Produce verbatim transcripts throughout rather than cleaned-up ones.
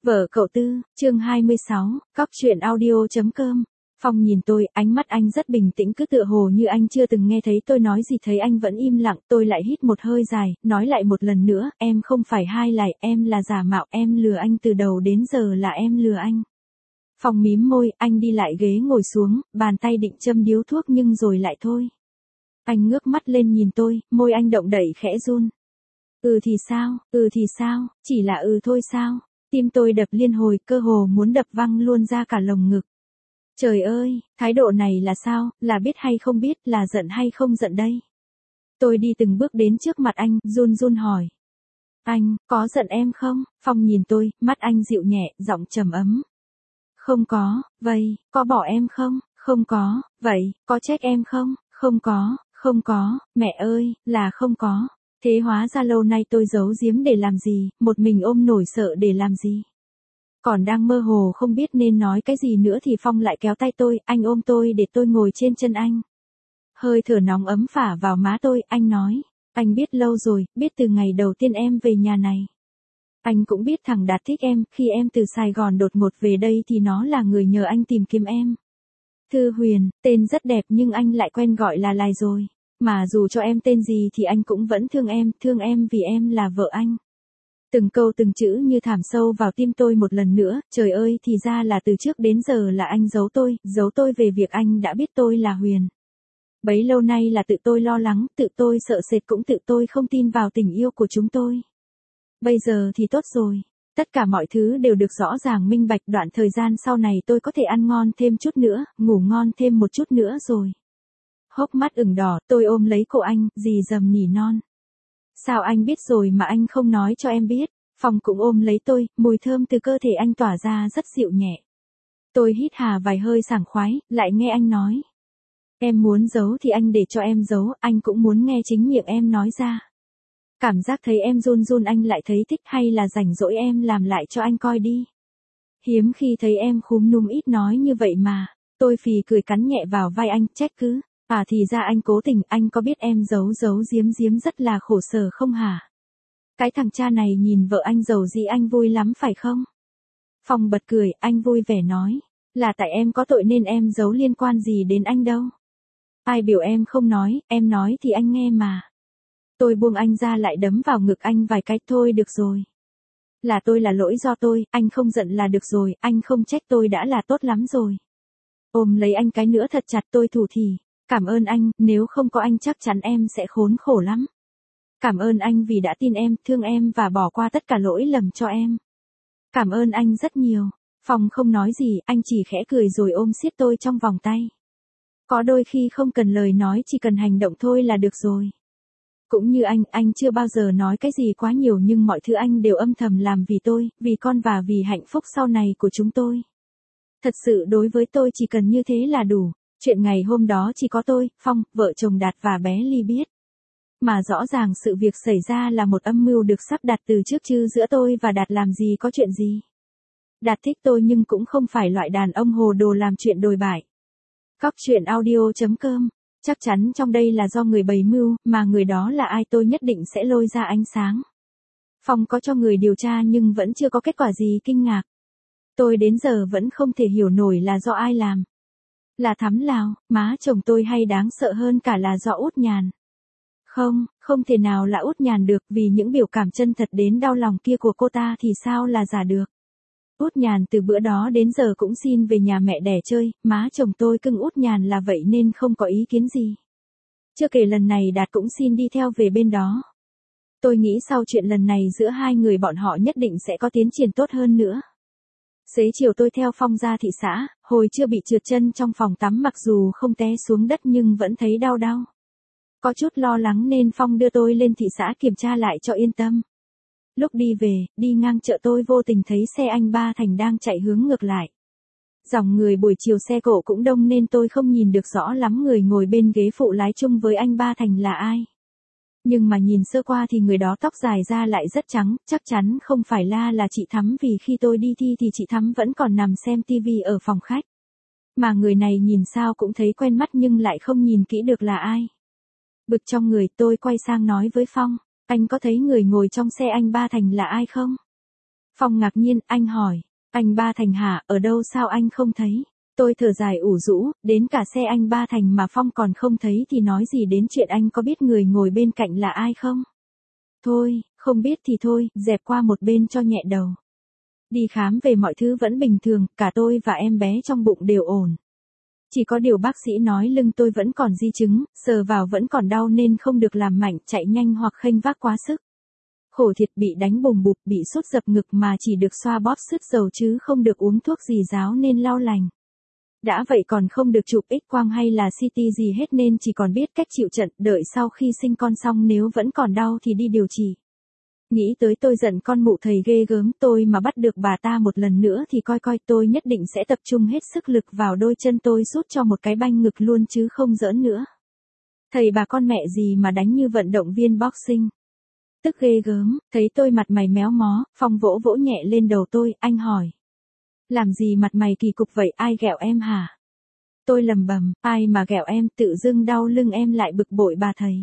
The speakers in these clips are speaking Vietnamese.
Vợ cậu Tư, chương hai mươi sáu, cóc truyện audio chấm com. Phong nhìn tôi, ánh mắt anh rất bình tĩnh cứ tựa hồ như anh chưa từng nghe thấy tôi nói gì, thấy anh vẫn im lặng, tôi lại hít một hơi dài, nói lại một lần nữa, em không phải hai lại, em là giả mạo, em lừa anh từ đầu đến giờ là em lừa anh. Phong mím môi, anh đi lại ghế ngồi xuống, bàn tay định châm điếu thuốc nhưng rồi lại thôi. Anh ngước mắt lên nhìn tôi, môi anh động đậy khẽ run. Ừ thì sao, ừ thì sao, chỉ là ừ thôi sao? Tim tôi đập liên hồi, cơ hồ muốn đập văng luôn ra cả lồng ngực. Trời ơi, thái độ này là sao, là biết hay không biết, là giận hay không giận đây? Tôi đi từng bước đến trước mặt anh, run run hỏi. Anh, có giận em không? Phong nhìn tôi, mắt anh dịu nhẹ, giọng trầm ấm. Không có, vậy, có bỏ em không? Không có, vậy, có trách em không? Không có, không có, mẹ ơi, là không có. Thế hóa ra lâu nay tôi giấu giếm để làm gì, một mình ôm nổi sợ để làm gì. Còn đang mơ hồ không biết nên nói cái gì nữa thì Phong lại kéo tay tôi, anh ôm tôi để tôi ngồi trên chân anh. Hơi thở nóng ấm phả vào má tôi, anh nói, anh biết lâu rồi, biết từ ngày đầu tiên em về nhà này. Anh cũng biết thằng Đạt thích em, khi em từ Sài Gòn đột ngột về đây thì nó là người nhờ anh tìm kiếm em. Thư Huyền, tên rất đẹp nhưng anh lại quen gọi là Lai rồi. Mà dù cho em tên gì thì anh cũng vẫn thương em, thương em vì em là vợ anh. Từng câu từng chữ như thảm sâu vào tim tôi một lần nữa, trời ơi thì ra là từ trước đến giờ là anh giấu tôi, giấu tôi về việc anh đã biết tôi là Huyền. Bấy lâu nay là tự tôi lo lắng, tự tôi sợ sệt cũng tự tôi không tin vào tình yêu của chúng tôi. Bây giờ thì tốt rồi, tất cả mọi thứ đều được rõ ràng minh bạch, đoạn thời gian sau này tôi có thể ăn ngon thêm chút nữa, ngủ ngon thêm một chút nữa rồi. Hốc mắt ửng đỏ, tôi ôm lấy cổ anh, rì rầm nỉ non. Sao anh biết rồi mà anh không nói cho em biết? Phong cũng ôm lấy tôi, mùi thơm từ cơ thể anh tỏa ra rất dịu nhẹ. Tôi hít hà vài hơi sảng khoái, lại nghe anh nói. Em muốn giấu thì anh để cho em giấu, anh cũng muốn nghe chính miệng em nói ra. Cảm giác thấy em run run anh lại thấy thích, hay là rảnh rỗi em làm lại cho anh coi đi. Hiếm khi thấy em khúm núm ít nói như vậy mà. Tôi phì cười cắn nhẹ vào vai anh, trách cứ. À thì ra anh cố tình, anh có biết em giấu giấu giếm giếm rất là khổ sở không hả? Cái thằng cha này nhìn vợ anh giàu dĩ anh vui lắm phải không? Phong bật cười, anh vui vẻ nói. Là tại em có tội nên em giấu, liên quan gì đến anh đâu. Ai biểu em không nói, em nói thì anh nghe mà. Tôi buông anh ra lại đấm vào ngực anh vài cái, thôi được rồi. Là tôi là lỗi do tôi, anh không giận là được rồi, anh không trách tôi đã là tốt lắm rồi. Ôm lấy anh cái nữa thật chặt, tôi thủ thỉ. Cảm ơn anh, nếu không có anh chắc chắn em sẽ khốn khổ lắm. Cảm ơn anh vì đã tin em, thương em và bỏ qua tất cả lỗi lầm cho em. Cảm ơn anh rất nhiều. Phong không nói gì, anh chỉ khẽ cười rồi ôm siết tôi trong vòng tay. Có đôi khi không cần lời nói, chỉ cần hành động thôi là được rồi. Cũng như anh, anh chưa bao giờ nói cái gì quá nhiều nhưng mọi thứ anh đều âm thầm làm vì tôi, vì con và vì hạnh phúc sau này của chúng tôi. Thật sự đối với tôi chỉ cần như thế là đủ. Chuyện ngày hôm đó chỉ có tôi, Phong, vợ chồng Đạt và bé Ly biết. Mà rõ ràng sự việc xảy ra là một âm mưu được sắp đặt từ trước chứ giữa tôi và Đạt làm gì có chuyện gì. Đạt thích tôi nhưng cũng không phải loại đàn ông hồ đồ làm chuyện đồi bại. Cóc truyện audio chấm com. Chắc chắn trong đây là do người bày mưu, mà người đó là ai tôi nhất định sẽ lôi ra ánh sáng. Phong có cho người điều tra nhưng vẫn chưa có kết quả gì kinh ngạc. Tôi đến giờ vẫn không thể hiểu nổi là do ai làm. Là Thắm Lào, má chồng tôi, hay đáng sợ hơn cả là do Út Nhàn? Không, không thể nào là Út Nhàn được, vì những biểu cảm chân thật đến đau lòng kia của cô ta thì sao là giả được. Út Nhàn từ bữa đó đến giờ cũng xin về nhà mẹ đẻ chơi, má chồng tôi cưng Út Nhàn là vậy nên không có ý kiến gì. Chưa kể lần này Đạt cũng xin đi theo về bên đó. Tôi nghĩ sau chuyện lần này giữa hai người bọn họ nhất định sẽ có tiến triển tốt hơn nữa. Xế chiều tôi theo Phong ra thị xã, hồi chưa bị trượt chân trong phòng tắm, mặc dù không té xuống đất nhưng vẫn thấy đau đau. Có chút lo lắng nên Phong đưa tôi lên thị xã kiểm tra lại cho yên tâm. Lúc đi về, đi ngang chợ tôi vô tình thấy xe anh Ba Thành đang chạy hướng ngược lại. Dòng người buổi chiều xe cộ cũng đông nên tôi không nhìn được rõ lắm người ngồi bên ghế phụ lái chung với anh Ba Thành là ai. Nhưng mà nhìn sơ qua thì người đó tóc dài ra lại rất trắng, chắc chắn không phải La là chị Thắm, vì khi tôi đi thi thì chị Thắm vẫn còn nằm xem tivi ở phòng khách. Mà người này nhìn sao cũng thấy quen mắt nhưng lại không nhìn kỹ được là ai. Bực trong người, tôi quay sang nói với Phong, anh có thấy người ngồi trong xe anh Ba Thành là ai không? Phong ngạc nhiên, anh hỏi, anh Ba Thành hả, ở đâu sao anh không thấy? Tôi thở dài ủ rũ, đến cả xe anh Ba Thành mà Phong còn không thấy thì nói gì đến chuyện anh có biết người ngồi bên cạnh là ai không? Thôi, không biết thì thôi, dẹp qua một bên cho nhẹ đầu. Đi khám về mọi thứ vẫn bình thường, cả tôi và em bé trong bụng đều ổn. Chỉ có điều bác sĩ nói lưng tôi vẫn còn di chứng, sờ vào vẫn còn đau nên không được làm mạnh, chạy nhanh hoặc khênh vác quá sức. Khổ thiệt, bị đánh bùng bụp, bị sốt dập ngực mà chỉ được xoa bóp sứt dầu chứ không được uống thuốc gì ráo nên lau lành. Đã vậy còn không được chụp X-quang hay là xê tê gì hết nên chỉ còn biết cách chịu trận, đợi sau khi sinh con xong nếu vẫn còn đau thì đi điều trị. Nghĩ tới tôi giận con mụ thầy ghê gớm, tôi mà bắt được bà ta một lần nữa thì coi coi tôi nhất định sẽ tập trung hết sức lực vào đôi chân tôi sút cho một cái banh ngực luôn chứ không giỡn nữa. Thầy bà con mẹ gì mà đánh như vận động viên boxing. Tức ghê gớm, thấy tôi mặt mày méo mó, Phong vỗ vỗ nhẹ lên đầu tôi, anh hỏi. Làm gì mặt mày kỳ cục vậy, ai ghẹo em hả? Tôi lầm bầm, ai mà ghẹo em, tự dưng đau lưng em lại bực bội bà thầy.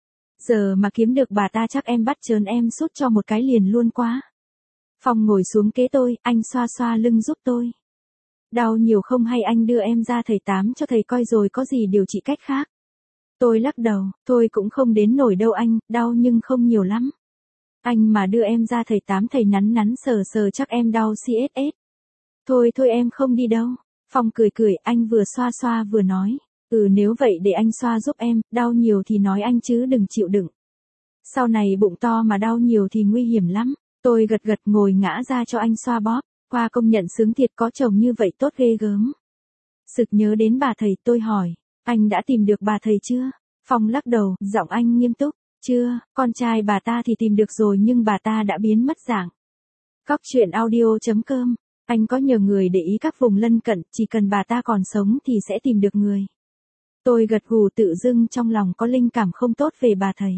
Giờ mà kiếm được bà ta chắc em bắt chớn em sút cho một cái liền luôn quá. Phong ngồi xuống kế tôi, anh xoa xoa lưng giúp tôi. Đau nhiều không hay anh đưa em ra thầy tám cho thầy coi rồi có gì điều trị cách khác. Tôi lắc đầu, thôi cũng không đến nổi đâu anh, đau nhưng không nhiều lắm. Anh mà đưa em ra thầy tám thầy nắn nắn sờ sờ chắc em đau xê ét ét. Thôi thôi em không đi đâu. Phong cười cười, anh vừa xoa xoa vừa nói. Ừ nếu vậy để anh xoa giúp em, đau nhiều thì nói anh chứ đừng chịu đựng. Sau này bụng to mà đau nhiều thì nguy hiểm lắm. Tôi gật gật ngồi ngã ra cho anh xoa bóp. Qua công nhận sướng thiệt, có chồng như vậy tốt ghê gớm. Sực nhớ đến bà thầy, tôi hỏi. Anh đã tìm được bà thầy chưa? Phong lắc đầu, giọng anh nghiêm túc. Chưa, con trai bà ta thì tìm được rồi nhưng bà ta đã biến mất dạng. Cóc truyện audio chấm com. Anh có nhờ người để ý các vùng lân cận, chỉ cần bà ta còn sống thì sẽ tìm được người. Tôi gật gù, tự dưng trong lòng có linh cảm không tốt về bà thầy.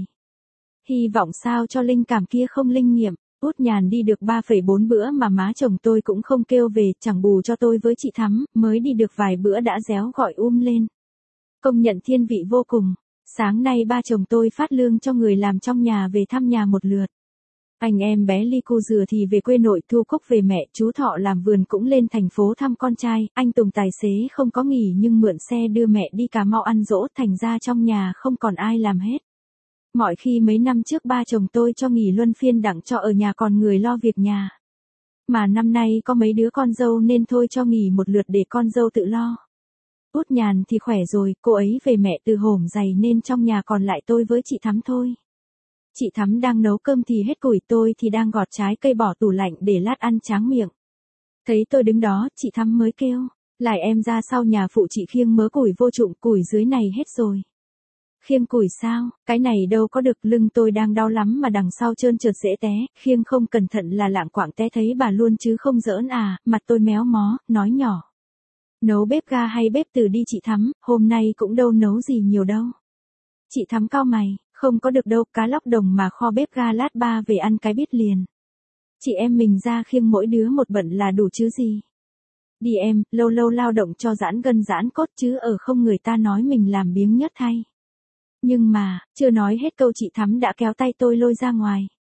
Hy vọng sao cho linh cảm kia không linh nghiệm. Út Nhàn đi được ba phẩy bốn bữa mà má chồng tôi cũng không kêu về, chẳng bù cho tôi với chị Thắm, mới đi được vài bữa đã réo gọi um lên. Công nhận thiên vị vô cùng. Sáng nay ba chồng tôi phát lương cho người làm trong nhà về thăm nhà một lượt. Anh em bé Ly Cô Dừa thì về quê nội, Thu Cúc về mẹ, chú Thọ làm vườn cũng lên thành phố thăm con trai, anh Tùng tài xế không có nghỉ nhưng mượn xe đưa mẹ đi Cà Mau ăn giỗ, thành ra trong nhà không còn ai làm hết. Mọi khi mấy năm trước ba chồng tôi cho nghỉ luân phiên đặng cho ở nhà còn người lo việc nhà. Mà năm nay có mấy đứa con dâu nên thôi cho nghỉ một lượt để con dâu tự lo. Út Nhàn thì khỏe rồi, cô ấy về mẹ từ hổm dày nên trong nhà còn lại tôi với chị Thắm thôi. Chị Thắm đang nấu cơm thì hết củi, tôi thì đang gọt trái cây bỏ tủ lạnh để lát ăn tráng miệng. Thấy tôi đứng đó, chị Thắm mới kêu, lại em ra sau nhà phụ chị khiêng mớ củi vô trụng, củi dưới này hết rồi. Khiêng củi sao, cái này đâu có được, lưng tôi đang đau lắm mà đằng sau trơn trượt dễ té, khiêng không cẩn thận là lạng quạng té thấy bà luôn chứ không giỡn à, mặt tôi méo mó, nói nhỏ. Nấu bếp ga hay bếp từ đi chị Thắm, hôm nay cũng đâu nấu gì nhiều đâu. Chị Thắm cau mày, không có được đâu, cá lóc đồng mà kho bếp ga lát ba về ăn cái biết liền. Chị em mình ra khiêng mỗi đứa một bận là đủ chứ gì. Đi em, lâu lâu lao động cho giãn gân giãn cốt chứ ở không người ta nói mình làm biếng nhất hay. Nhưng mà, chưa nói hết câu chị Thắm đã kéo tay tôi lôi ra ngoài.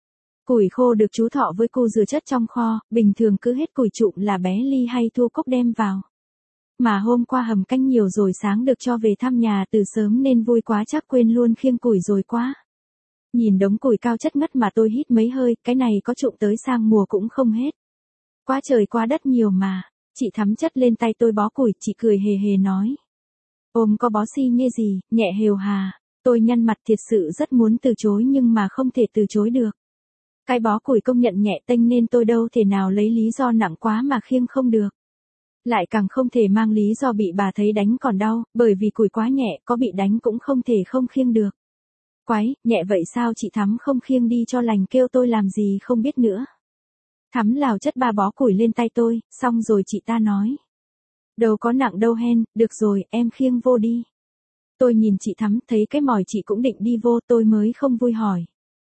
Củi khô được chú Thọ với cô Dừa chất trong kho, bình thường cứ hết củi trụng là bé Ly hay Thu Cúc đem vào. Mà hôm qua hầm canh nhiều rồi sáng được cho về thăm nhà từ sớm nên vui quá chắc quên luôn khiêng củi rồi quá. Nhìn đống củi cao chất ngất mà tôi hít mấy hơi, cái này có trụng tới sang mùa cũng không hết. Quá trời quá đất nhiều mà, chị Thắm chất lên tay tôi bó củi, chị cười hề hề nói. Ôm có bó xi nhê gì, nhẹ hều hà, tôi nhăn mặt thiệt sự rất muốn từ chối nhưng mà không thể từ chối được. Cái bó củi công nhận nhẹ tênh nên tôi đâu thể nào lấy lý do nặng quá mà khiêng không được. Lại càng không thể mang lý do bị bà thấy đánh còn đau, bởi vì củi quá nhẹ, có bị đánh cũng không thể không khiêng được. Quái, nhẹ vậy sao chị Thắm không khiêng đi cho lành, kêu tôi làm gì không biết nữa. Thắm lào chất ba bó củi lên tay tôi, xong rồi chị ta nói. Đâu có nặng đâu hen, được rồi, em khiêng vô đi. Tôi nhìn chị Thắm, thấy cái mỏi chị cũng định đi vô, tôi mới không vui hỏi.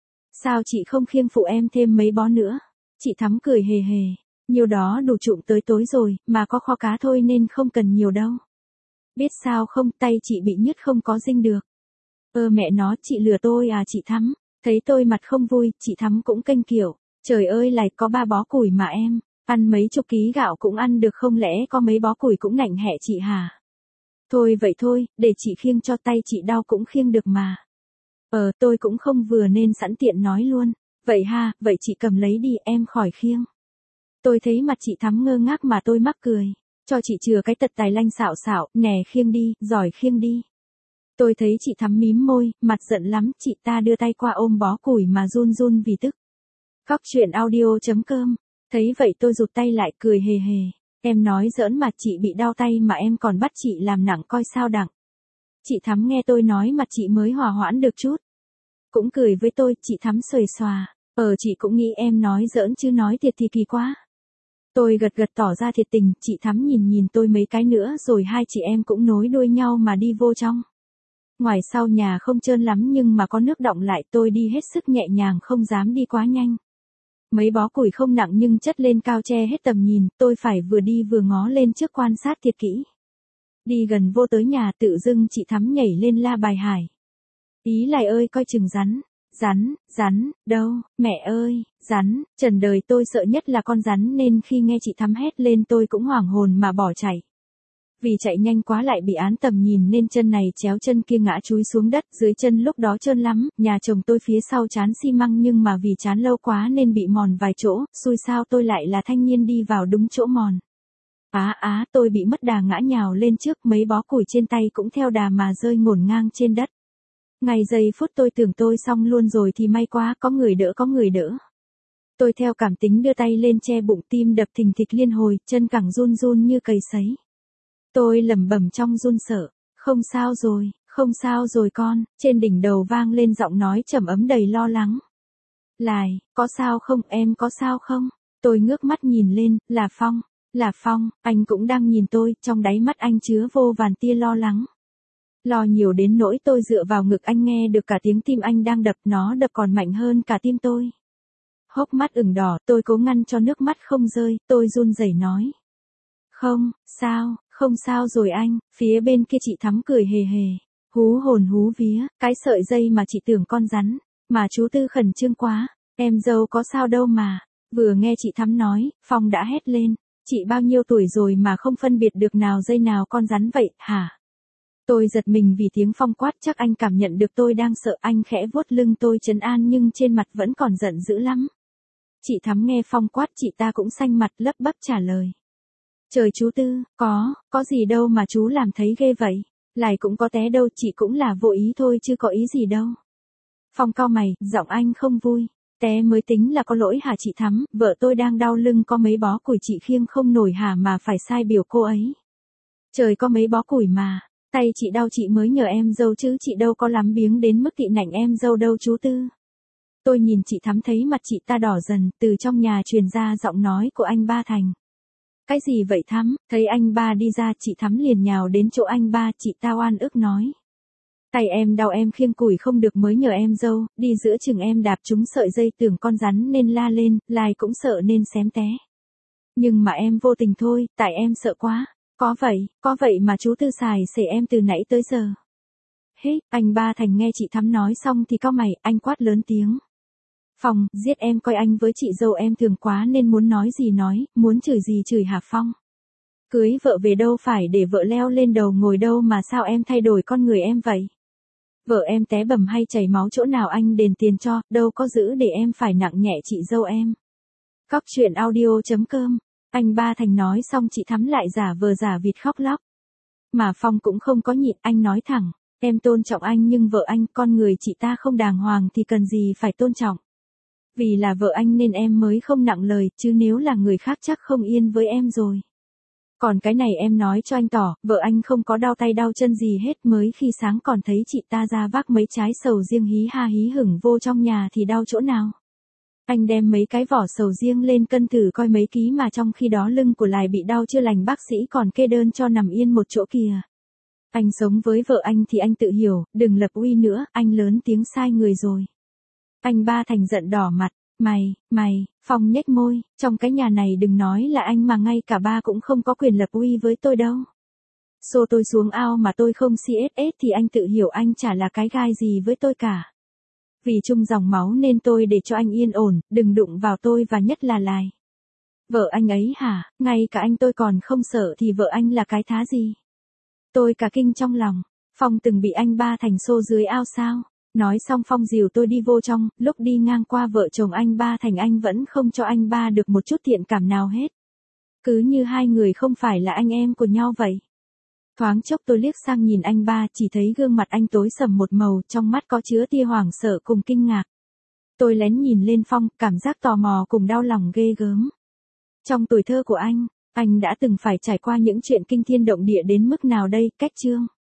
Sao chị không khiêng phụ em thêm mấy bó nữa? Chị Thắm cười hề hề. Nhiều đó đủ trụng tới tối rồi, mà có kho cá thôi nên không cần nhiều đâu. Biết sao không, tay chị bị nhứt không có dinh được. Ơ mẹ nó, chị lừa tôi à chị Thắm. Thấy tôi mặt không vui, chị Thắm cũng kênh kiểu. Trời ơi lại có ba bó củi mà em, ăn mấy chục ký gạo cũng ăn được không lẽ có mấy bó củi cũng nạnh hẹ chị hả? Thôi vậy thôi, để chị khiêng cho tay chị đau cũng khiêng được mà. Ờ tôi cũng không vừa nên sẵn tiện nói luôn. Vậy ha, vậy chị cầm lấy đi em khỏi khiêng. Tôi thấy mặt chị Thắm ngơ ngác mà tôi mắc cười. Cho chị chừa cái tật tài lanh xạo xạo, nè khiêng đi, giỏi khiêng đi. Tôi thấy chị Thắm mím môi, mặt giận lắm, chị ta đưa tay qua ôm bó củi mà run run vì tức. Cóc truyện audio chấm com. Thấy vậy tôi rụt tay lại cười hề hề. Em nói giỡn mà chị bị đau tay mà em còn bắt chị làm nặng coi sao đặng. Chị Thắm nghe tôi nói mặt chị mới hòa hoãn được chút. Cũng cười với tôi, chị Thắm xuề xòa. Ờ chị cũng nghĩ em nói giỡn chứ nói thiệt thì kỳ quá. Tôi gật gật tỏ ra thiệt tình, chị Thắm nhìn nhìn tôi mấy cái nữa rồi hai chị em cũng nối đuôi nhau mà đi vô trong. Ngoài sau nhà không trơn lắm nhưng mà có nước đọng lại tôi đi hết sức nhẹ nhàng không dám đi quá nhanh. Mấy bó củi không nặng nhưng chất lên cao che hết tầm nhìn, tôi phải vừa đi vừa ngó lên trước quan sát thiệt kỹ. Đi gần vô tới nhà tự dưng chị Thắm nhảy lên la bài hải. Ý lại ơi coi chừng rắn, rắn, rắn, đâu, mẹ ơi, rắn, trần đời tôi sợ nhất là con rắn nên khi nghe chị Thắm hét lên tôi cũng hoảng hồn mà bỏ chạy. Vì chạy nhanh quá lại bị án tầm nhìn nên chân này chéo chân kia ngã chúi xuống đất, dưới chân lúc đó trơn lắm, nhà chồng tôi phía sau chán xi măng nhưng mà vì chán lâu quá nên bị mòn vài chỗ, xui sao tôi lại là thanh niên đi vào đúng chỗ mòn. Á á tôi bị mất đà ngã nhào lên trước, mấy bó củi trên tay cũng theo đà mà rơi ngổn ngang trên đất. Ngày giây phút tôi tưởng tôi xong luôn rồi thì may quá có người đỡ có người đỡ. Tôi theo cảm tính đưa tay lên che bụng tim đập thình thịch liên hồi, chân cẳng run run như cầy sấy. Tôi lẩm bẩm trong run sợ, không sao rồi, không sao rồi con, trên đỉnh đầu vang lên giọng nói trầm ấm đầy lo lắng. Lại, có sao không, em có sao không? Tôi ngước mắt nhìn lên, là Phong, là Phong, anh cũng đang nhìn tôi, trong đáy mắt anh chứa vô vàn tia lo lắng. Lo nhiều đến nỗi tôi dựa vào ngực anh nghe được cả tiếng tim anh đang đập, nó đập còn mạnh hơn cả tim tôi. Hốc mắt ửng đỏ, tôi cố ngăn cho nước mắt không rơi, tôi run rẩy nói. Không, sao, không sao rồi anh, phía bên kia chị Thắm cười hề hề. Hú hồn hú vía, cái sợi dây mà chị tưởng con rắn, mà chú Tư khẩn trương quá, em dâu có sao đâu mà. Vừa nghe chị Thắm nói, Phong đã hét lên, chị bao nhiêu tuổi rồi mà không phân biệt được nào dây nào con rắn vậy, hả? Tôi giật mình vì tiếng Phong quát, chắc anh cảm nhận được tôi đang sợ, anh khẽ vuốt lưng tôi trấn an nhưng trên mặt vẫn còn giận dữ lắm. Chị Thắm nghe Phong quát chị ta cũng xanh mặt lấp bắp trả lời. Trời chú Tư, có, có gì đâu mà chú làm thấy ghê vậy, lại cũng có té đâu, chị cũng là vô ý thôi chứ có ý gì đâu. Phong cau mày, giọng anh không vui, té mới tính là có lỗi hả chị Thắm, vợ tôi đang đau lưng có mấy bó củi chị khiêng không nổi hả mà phải sai biểu cô ấy. Trời có mấy bó củi mà, tay chị đau chị mới nhờ em dâu chứ chị đâu có lắm biếng đến mức tị nạnh em dâu đâu chú Tư. Tôi nhìn chị Thắm thấy mặt chị ta đỏ dần, từ trong nhà truyền ra giọng nói của anh ba Thành. Cái gì vậy Thắm, thấy anh ba đi ra chị Thắm liền nhào đến chỗ anh ba, chị ta oan ức nói. Tay em đau em khiêng củi không được mới nhờ em dâu, đi giữa chừng em đạp trúng sợi dây tưởng con rắn nên la lên, lại cũng sợ nên xém té. Nhưng mà em vô tình thôi, tại em sợ quá. Có vậy, có vậy mà chú Tư xài xể em từ nãy tới giờ. Hết, anh ba Thành nghe chị Thắm nói xong thì cau mày, anh quát lớn tiếng. Phong, giết em coi anh với chị dâu em thường quá nên muốn nói gì nói, muốn chửi gì chửi hả Phong. Cưới vợ về đâu phải để vợ leo lên đầu ngồi đâu mà sao em thay đổi con người em vậy. Vợ em té bầm hay chảy máu chỗ nào anh đền tiền cho, đâu có giữ để em phải nặng nhẹ chị dâu em. Cóc truyện audio chấm com. Anh ba Thành nói xong chị Thắm lại giả vờ giả vịt khóc lóc. Mà Phong cũng không có nhịn, anh nói thẳng, em tôn trọng anh nhưng vợ anh, con người chị ta không đàng hoàng thì cần gì phải tôn trọng. Vì là vợ anh nên em mới không nặng lời, chứ nếu là người khác chắc không yên với em rồi. Còn cái này em nói cho anh tỏ, vợ anh không có đau tay đau chân gì hết, mới khi sáng còn thấy chị ta ra vác mấy trái sầu riêng hí ha hí hửng vô trong nhà thì đau chỗ nào. Anh đem mấy cái vỏ sầu riêng lên cân thử coi mấy ký mà trong khi đó lưng của Lài bị đau chưa lành bác sĩ còn kê đơn cho nằm yên một chỗ kìa. Anh sống với vợ anh thì anh tự hiểu, đừng lập uy nữa, anh lớn tiếng sai người rồi. Anh ba Thành giận đỏ mặt, mày, mày, Phong nhếch môi, trong cái nhà này đừng nói là anh mà ngay cả ba cũng không có quyền lập uy với tôi đâu. Xô tôi xuống ao mà tôi không xê ét ét thì anh tự hiểu anh chả là cái gai gì với tôi cả. Vì chung dòng máu nên tôi để cho anh yên ổn, đừng đụng vào tôi và nhất là Lai. Vợ anh ấy hả, ngay cả anh tôi còn không sợ thì vợ anh là cái thá gì? Tôi cả kinh trong lòng, Phong từng bị anh ba Thành xô dưới ao sao? Nói xong Phong dìu tôi đi vô trong, lúc đi ngang qua vợ chồng anh ba Thành anh vẫn không cho anh ba được một chút thiện cảm nào hết. Cứ như hai người không phải là anh em của nhau vậy. Thoáng chốc tôi liếc sang nhìn anh ba, chỉ thấy gương mặt anh tối sầm một màu, trong mắt có chứa tia hoảng sợ cùng kinh ngạc. Tôi lén nhìn lên Phong, cảm giác tò mò cùng đau lòng ghê gớm. Trong tuổi thơ của anh, anh đã từng phải trải qua những chuyện kinh thiên động địa đến mức nào đây, cách chương.